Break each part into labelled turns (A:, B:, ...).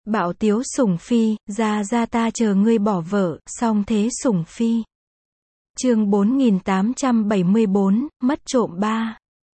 A: Bảo Tiếu Sủng Phi, ra ta chờ ngươi bỏ vợ, song thế Sủng Phi. Chương 4874, mất trộm 3.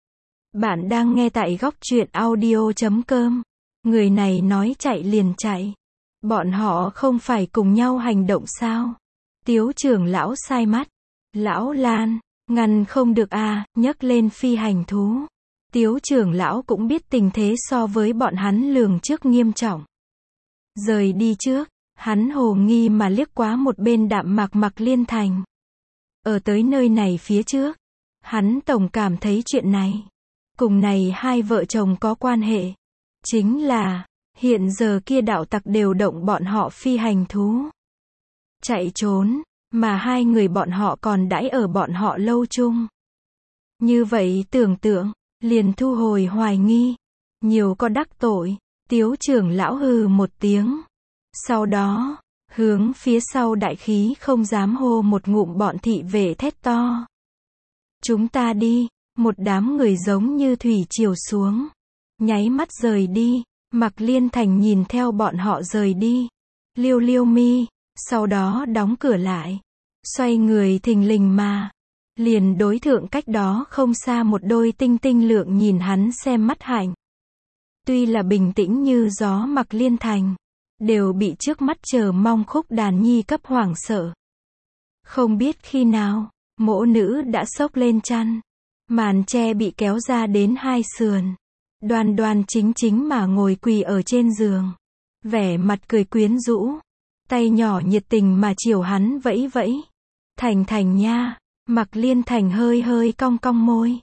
A: Bạn đang nghe tại góc truyện audio.com. Người này nói chạy liền chạy. Bọn họ không phải cùng nhau hành động sao? Tiếu trưởng lão sai mắt. Lão Lan, ngăn không được à, nhấc lên phi hành thú. Tiếu trưởng lão cũng biết tình thế so với bọn hắn lường trước nghiêm trọng. Rời đi trước, hắn hồ nghi mà liếc quá một bên Đạm Mạc Liên Thành. Ở tới nơi này phía trước, hắn tổng cảm thấy chuyện này, cùng này hai vợ chồng có quan hệ. Chính là, hiện giờ kia đạo tặc đều động bọn họ phi hành thú. Chạy trốn, mà hai người bọn họ còn đãi ở bọn họ lâu chung. Như vậy tưởng tượng, liền thu hồi hoài nghi. Nhiều có đắc tội, Tiếu trưởng lão hừ một tiếng. Sau đó, hướng phía sau đại khí không dám hô một ngụm bọn thị vệ thét to. Chúng ta đi, một đám người giống như thủy triều xuống. Nháy mắt rời đi, Mạc Liên Thành nhìn theo bọn họ rời đi. Liêu mi, sau đó đóng cửa lại. Xoay người thình lình mà. Liền đối thượng cách đó không xa một đôi tinh tinh lượng nhìn hắn xem mắt hạnh. Tuy là bình tĩnh như gió Mạc Liên Thành, đều bị trước mắt chờ mong Khúc Đàn Nhi cấp hoảng sợ. Không biết khi nào, mỗ nữ đã xốc lên chăn. Màn che bị kéo ra đến hai sườn. Đoan chính mà ngồi quỳ ở trên giường. Vẻ mặt cười quyến rũ. Tay nhỏ nhiệt tình mà chiều hắn vẫy vẫy. Thành nha. Mạc Liên Thành hơi cong môi.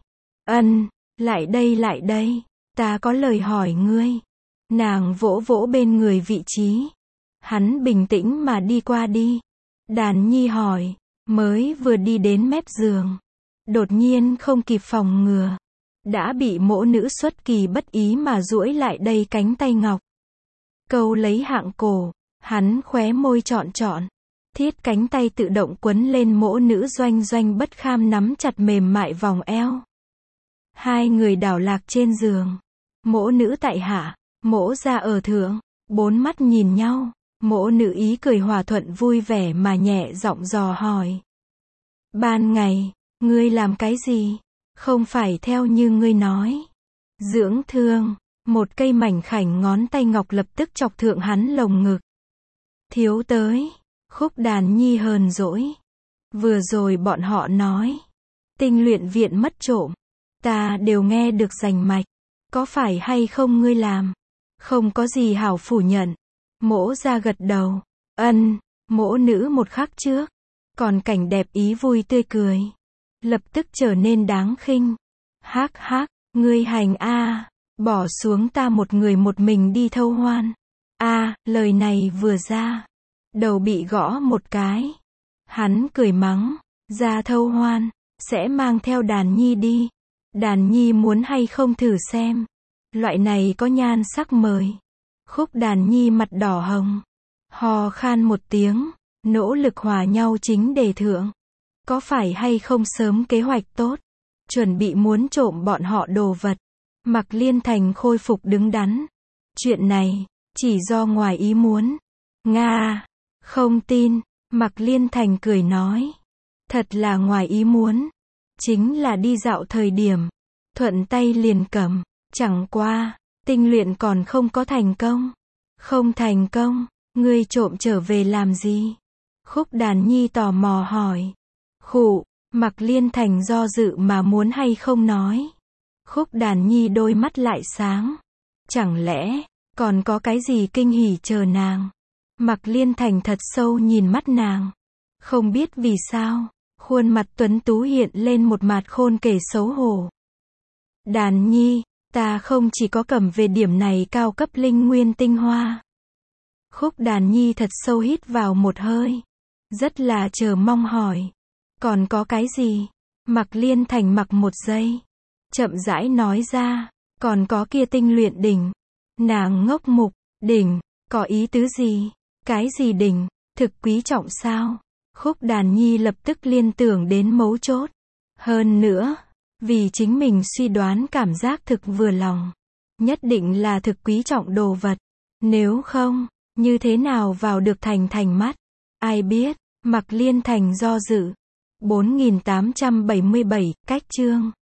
A: Lại đây. Ta có lời hỏi ngươi. Nàng vỗ bên người vị trí. Hắn bình tĩnh mà đi qua đi. Đàn Nhi hỏi. Mới vừa đi đến mép giường. Đột nhiên không kịp phòng ngừa. Đã bị mỗ nữ xuất kỳ bất ý mà duỗi lại đây cánh tay ngọc. Câu lấy hạng cổ. Hắn khóe môi trọn. Thiết cánh tay tự động quấn lên mỗ nữ doanh bất kham nắm chặt mềm mại vòng eo. Hai người đảo lạc trên giường. Mỗ nữ tại hạ, mỗ ra ở thượng. Bốn mắt nhìn nhau. Mỗ nữ ý cười hòa thuận vui vẻ mà nhẹ giọng dò hỏi. Ban ngày, ngươi làm cái gì? Không phải theo như ngươi nói. Dưỡng thương. Một cây mảnh khảnh ngón tay ngọc lập tức chọc thượng hắn lồng ngực. Thiếu tới. Khúc Đàn Nhi hờn dỗi. Vừa rồi bọn họ nói. Tinh luyện viện mất trộm. Ta đều nghe được rành mạch. Có phải hay không ngươi làm? Không có gì hảo phủ nhận. Mỗ ra gật đầu. Mỗ nữ một khắc trước. Còn cảnh đẹp ý vui tươi cười. Lập tức trở nên đáng khinh. Hắc, ngươi hành a, bỏ xuống ta một người một mình đi thâu hoan. Lời này vừa ra. Đầu bị gõ một cái. Hắn cười mắng. Ra thâu hoan, sẽ mang theo Đàn Nhi đi. Đàn Nhi muốn hay không thử xem. Loại này có nhan sắc mời. Khúc Đàn Nhi mặt đỏ hồng. Hò khan một tiếng. Nỗ lực hòa nhau chính đề thượng. Có phải hay không sớm kế hoạch tốt. Chuẩn bị muốn trộm bọn họ đồ vật. Mạc Liên Thành khôi phục đứng đắn. Chuyện này, chỉ do ngoài ý muốn. Nga. Không tin. Mạc Liên Thành cười nói. Thật là ngoài ý muốn. Chính là đi dạo thời điểm. Thuận tay liền cầm. Chẳng qua. Tinh luyện còn không có thành công. Không thành công. Ngươi trộm trở về làm gì? Khúc Đàn Nhi tò mò hỏi. Mạc Liên Thành do dự mà muốn hay không nói. Khúc Đàn Nhi đôi mắt lại sáng. Chẳng lẽ, còn có cái gì kinh hỉ chờ nàng? Mạc Liên Thành thật sâu nhìn mắt nàng. Không biết vì sao, khuôn mặt tuấn tú hiện lên một mặt khôn kể xấu hổ. Đàn Nhi, ta không chỉ có cầm về điểm này cao cấp linh nguyên tinh hoa. Khúc Đàn Nhi thật sâu hít vào một hơi. Rất là chờ mong hỏi. Còn có cái gì? Mạc Liên Thành mặc một giây. Chậm rãi nói ra. Còn có kia tinh luyện đỉnh. Nàng ngốc mục. Đỉnh, có ý tứ gì? Cái gì đỉnh? Thực quý trọng sao? Khúc Đàn Nhi lập tức liên tưởng đến mấu chốt. Hơn nữa, vì chính mình suy đoán cảm giác thực vừa lòng. Nhất định là thực quý trọng đồ vật. Nếu không, Như thế nào vào được Thành mắt? Ai biết? Mạc Liên Thành do dự. 4877, cách chương.